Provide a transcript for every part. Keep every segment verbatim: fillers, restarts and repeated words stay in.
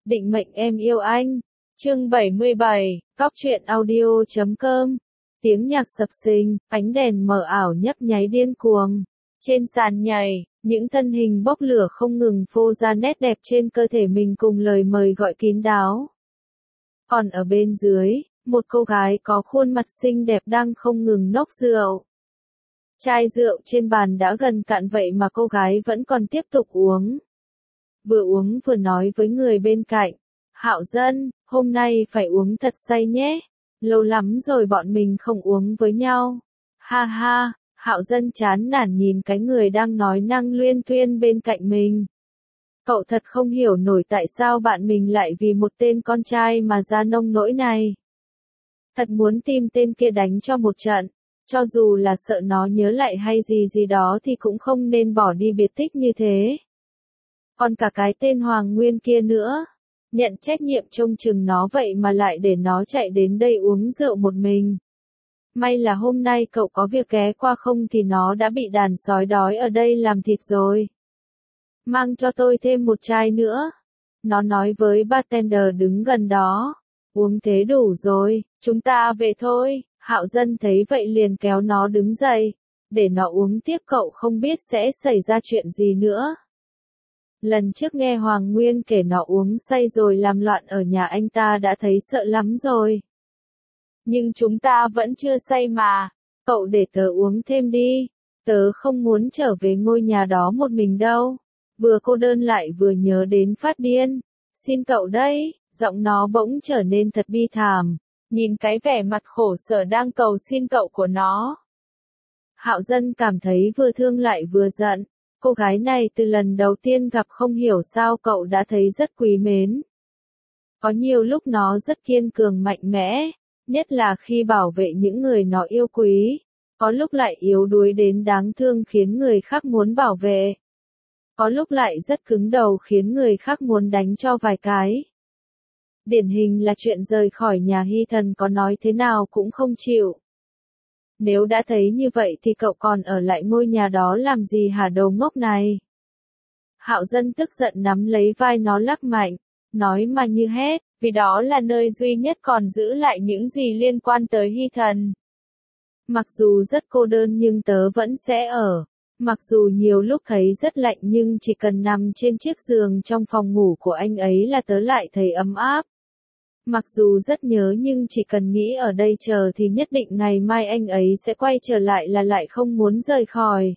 Định mệnh em yêu anh. Chương bảy mươi bảy, cóc truyện audio chấm com. Tiếng nhạc sập sình, ánh đèn mờ ảo nhấp nháy điên cuồng. Trên sàn nhảy, những thân hình bốc lửa không ngừng phô ra nét đẹp trên cơ thể mình cùng lời mời gọi kín đáo. Còn ở bên dưới, một cô gái có khuôn mặt xinh đẹp đang không ngừng nốc rượu. Chai rượu trên bàn đã gần cạn vậy mà cô gái vẫn còn tiếp tục uống. Vừa uống vừa nói với người bên cạnh, Hạo Dân, hôm nay phải uống thật say nhé, lâu lắm rồi bọn mình không uống với nhau. Ha ha, Hạo Dân chán nản nhìn cái người đang nói năng luyên thuyên bên cạnh mình. Cậu thật không hiểu nổi tại sao bạn mình lại vì một tên con trai mà ra nông nỗi này. Thật muốn tìm tên kia đánh cho một trận, cho dù là sợ nó nhớ lại hay gì gì đó thì cũng không nên bỏ đi biệt tích như thế. Còn cả cái tên Hoàng Nguyên kia nữa, nhận trách nhiệm trông chừng nó vậy mà lại để nó chạy đến đây uống rượu một mình. May là hôm nay cậu có việc ghé qua không thì nó đã bị đàn sói đói ở đây làm thịt rồi. Mang cho tôi thêm một chai nữa. Nó nói với bartender đứng gần đó. Uống thế đủ rồi, chúng ta về thôi. Hạo Dân thấy vậy liền kéo nó đứng dậy. Để nó uống tiếp, cậu không biết sẽ xảy ra chuyện gì nữa. Lần trước nghe Hoàng Nguyên kể nó uống say rồi làm loạn ở nhà anh ta đã thấy sợ lắm rồi. Nhưng chúng ta vẫn chưa say mà. Cậu để tớ uống thêm đi. Tớ không muốn trở về ngôi nhà đó một mình đâu. Vừa cô đơn lại vừa nhớ đến phát điên. Xin cậu đấy, giọng nó bỗng trở nên thật bi thảm. Nhìn cái vẻ mặt khổ sở đang cầu xin cậu của nó. Hạo Dân cảm thấy vừa thương lại vừa giận. Cô gái này từ lần đầu tiên gặp không hiểu sao cậu đã thấy rất quý mến. Có nhiều lúc nó rất kiên cường mạnh mẽ, nhất là khi bảo vệ những người nó yêu quý. Có lúc lại yếu đuối đến đáng thương khiến người khác muốn bảo vệ. Có lúc lại rất cứng đầu khiến người khác muốn đánh cho vài cái. Điển hình là chuyện rời khỏi nhà Hy Thần có nói thế nào cũng không chịu. Nếu đã thấy như vậy thì cậu còn ở lại ngôi nhà đó làm gì hả đồ ngốc này? Hạo Dân tức giận nắm lấy vai nó lắc mạnh, nói mà như hét, vì đó là nơi duy nhất còn giữ lại những gì liên quan tới Hy Thần. Mặc dù rất cô đơn nhưng tớ vẫn sẽ ở. Mặc dù nhiều lúc thấy rất lạnh nhưng chỉ cần nằm trên chiếc giường trong phòng ngủ của anh ấy là tớ lại thấy ấm áp. Mặc dù rất nhớ nhưng chỉ cần nghĩ ở đây chờ thì nhất định ngày mai anh ấy sẽ quay trở lại là lại không muốn rời khỏi.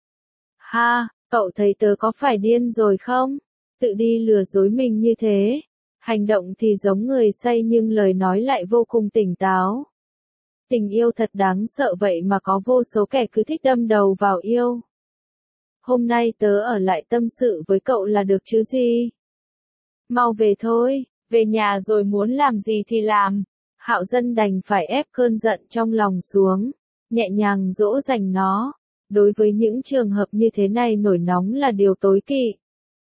Ha, cậu thấy tớ có phải điên rồi không? Tự đi lừa dối mình như thế. Hành động thì giống người say nhưng lời nói lại vô cùng tỉnh táo. Tình yêu thật đáng sợ vậy mà có vô số kẻ cứ thích đâm đầu vào yêu. Hôm nay tớ ở lại tâm sự với cậu là được chứ gì? Mau về thôi. Về nhà rồi muốn làm gì thì làm. Hạo Dân đành phải ép cơn giận trong lòng xuống, nhẹ nhàng dỗ dành nó. Đối với những trường hợp như thế này nổi nóng là điều tối kỵ.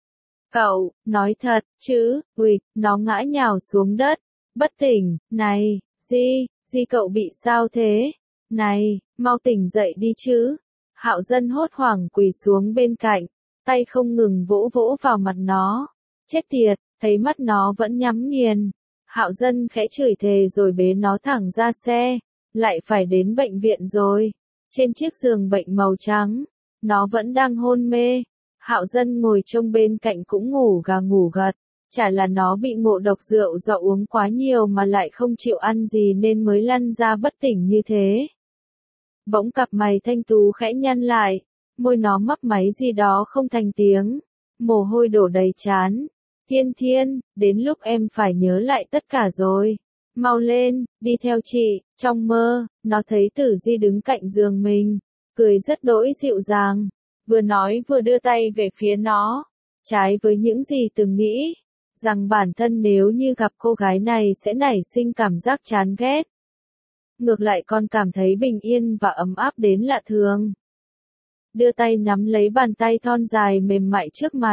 Cậu, nói thật, chứ, ui, nó ngã nhào xuống đất, bất tỉnh, này, Di, Di cậu bị sao thế? Này, mau tỉnh dậy đi chứ. Hạo Dân hốt hoảng quỳ xuống bên cạnh, tay không ngừng vỗ vỗ vào mặt nó. Chết tiệt. Thấy mắt nó vẫn nhắm nghiền. Hạo Dân khẽ chửi thề rồi bế nó thẳng ra xe. Lại phải đến bệnh viện rồi. Trên chiếc giường bệnh màu trắng. Nó vẫn đang hôn mê. Hạo Dân ngồi trông bên cạnh cũng ngủ gà ngủ gật. Chả là nó bị ngộ độc rượu do uống quá nhiều mà lại không chịu ăn gì nên mới lăn ra bất tỉnh như thế. Bỗng cặp mày thanh tú khẽ nhăn lại. Môi nó mấp máy gì đó không thành tiếng. Mồ hôi đổ đầy trán. Thiên Thiên, đến lúc em phải nhớ lại tất cả rồi. Mau lên, đi theo chị. Trong mơ, nó thấy Tử Di đứng cạnh giường mình, cười rất đỗi dịu dàng, vừa nói vừa đưa tay về phía nó. Trái với những gì từng nghĩ, rằng bản thân nếu như gặp cô gái này sẽ nảy sinh cảm giác chán ghét. Ngược lại con cảm thấy bình yên và ấm áp đến lạ thường. Đưa tay nắm lấy bàn tay thon dài mềm mại trước mặt.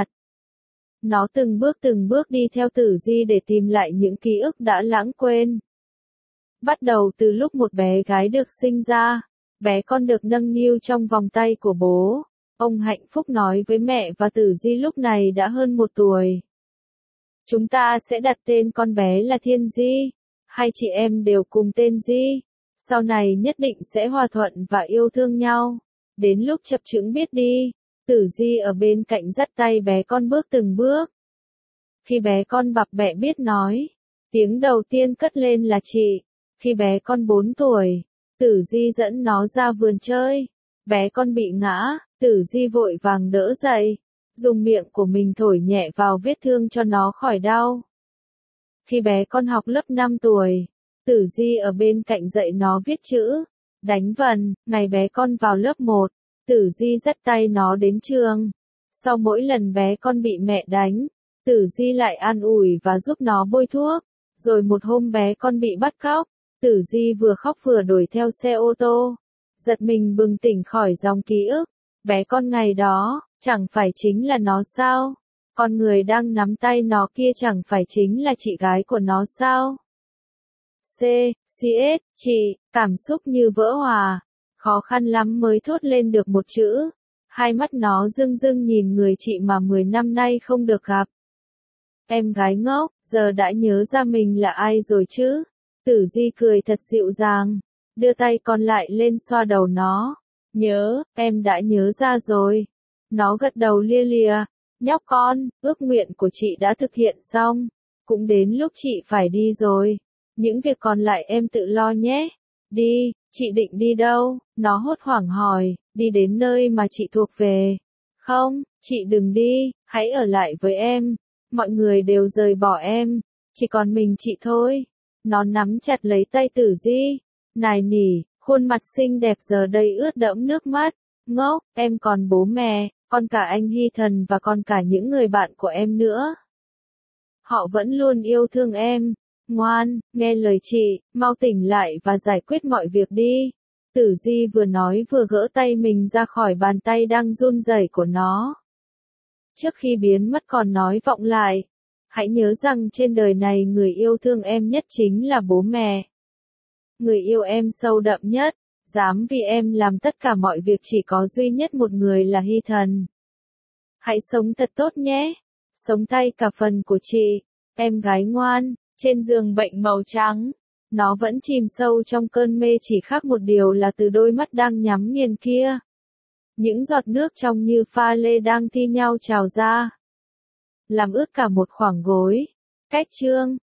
Nó từng bước từng bước đi theo Tử Di để tìm lại những ký ức đã lãng quên. Bắt đầu từ lúc một bé gái được sinh ra, bé con được nâng niu trong vòng tay của bố. Ông hạnh phúc nói với mẹ và Tử Di lúc này đã hơn một tuổi. Chúng ta sẽ đặt tên con bé là Thiên Di. Hai chị em đều cùng tên Di. Sau này nhất định sẽ hòa thuận và yêu thương nhau. Đến lúc chập chững biết đi. Tử Di ở bên cạnh dắt tay bé con bước từng bước. Khi bé con bập bẹ biết nói, tiếng đầu tiên cất lên là chị. Khi bé con bốn tuổi, Tử Di dẫn nó ra vườn chơi. Bé con bị ngã, Tử Di vội vàng đỡ dậy, dùng miệng của mình thổi nhẹ vào vết thương cho nó khỏi đau. Khi bé con học lớp năm tuổi, Tử Di ở bên cạnh dạy nó viết chữ, đánh vần. Ngày bé con vào lớp một, Tử Di dắt tay nó đến trường. Sau mỗi lần bé con bị mẹ đánh, Tử Di lại an ủi và giúp nó bôi thuốc. Rồi một hôm bé con bị bắt cóc, Tử Di vừa khóc vừa đuổi theo xe ô tô. Giật mình bừng tỉnh khỏi dòng ký ức. Bé con ngày đó, chẳng phải chính là nó sao? Con người đang nắm tay nó kia chẳng phải chính là chị gái của nó sao? C, xê ét, chị, cảm xúc như vỡ hòa. Khó khăn lắm mới thốt lên được một chữ. Hai mắt nó rưng rưng nhìn người chị mà mười năm nay không được gặp. Em gái ngốc, giờ đã nhớ ra mình là ai rồi chứ? Tử Di cười thật dịu dàng, đưa tay còn lại lên xoa đầu nó. Nhớ, em đã nhớ ra rồi. Nó gật đầu lia lịa. Nhóc con, ước nguyện của chị đã thực hiện xong. Cũng đến lúc chị phải đi rồi. Những việc còn lại em tự lo nhé. Đi, chị định đi đâu? Nó hốt hoảng hỏi, đi đến nơi mà chị thuộc về. Không, chị đừng đi, hãy ở lại với em. Mọi người đều rời bỏ em, chỉ còn mình chị thôi. Nó nắm chặt lấy tay Tử Di, nài nỉ, khuôn mặt xinh đẹp giờ đây ướt đẫm nước mắt. Ngốc, em còn bố mẹ, còn cả anh Hy Thần và còn cả những người bạn của em nữa. Họ vẫn luôn yêu thương em. Ngoan, nghe lời chị, mau tỉnh lại và giải quyết mọi việc đi. Tử Di vừa nói vừa gỡ tay mình ra khỏi bàn tay đang run rẩy của nó. Trước khi biến mất còn nói vọng lại. Hãy nhớ rằng trên đời này người yêu thương em nhất chính là bố mẹ. Người yêu em sâu đậm nhất, dám vì em làm tất cả mọi việc chỉ có duy nhất một người là Hy Thần. Hãy sống thật tốt nhé. Sống tay cả phần của chị, em gái ngoan. Trên giường bệnh màu trắng, nó vẫn chìm sâu trong cơn mê chỉ khác một điều là từ đôi mắt đang nhắm nghiền kia. Những giọt nước trong như pha lê đang thi nhau trào ra, làm ướt cả một khoảng gối. Cách chương